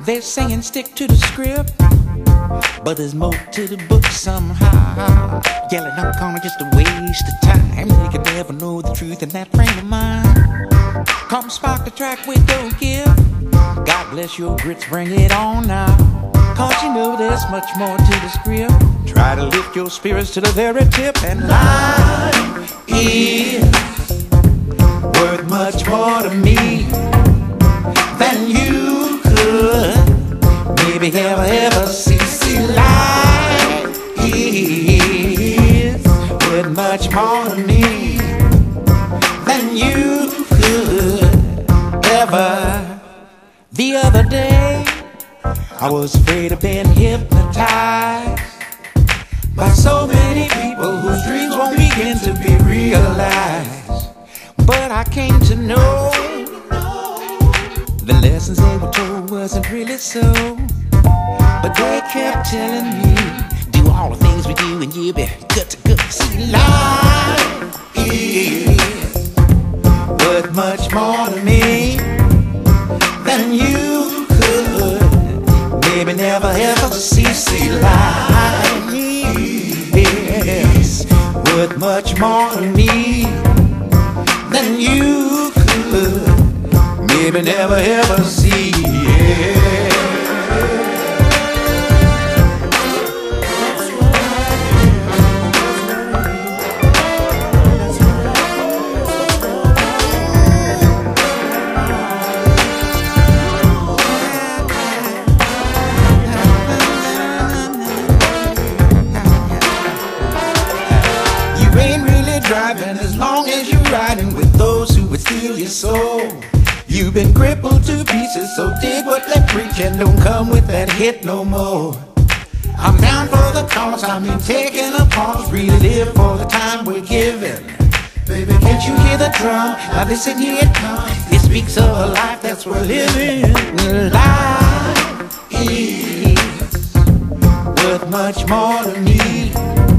They're saying stick to the script, but there's more to the book somehow. Yelling I'm calling just a waste of time. They could never know the truth in that frame of mind. Come spark the track with your gift. God bless your grits, bring it on now. Cause you know there's much more to the script. Try to lift your spirits to the very tip. And life is worth much more to me than you could maybe ever see. See, life is worth much more to me than you could ever. The other day I was afraid of being hypnotized by so many people whose dreams won't begin to be realized. But I came to know the lessons they were told wasn't really so. But they kept telling me, do all the things we do and you'll be good to go. See, life is worth much more to me than you could maybe never ever see. See, life is worth much more to me than you could maybe never ever see. Yeah. You ain't really driving as long as you're riding with those who would steal your soul. You've been crippled to pieces, so dig what they preach and don't come with that hit no more. I'm down for the cause, I mean taking a pause, really live for the time we're given. Baby, can't you hear the drum? Now listen, here it comes. It speaks of a life that's worth living. Life is worth much more to me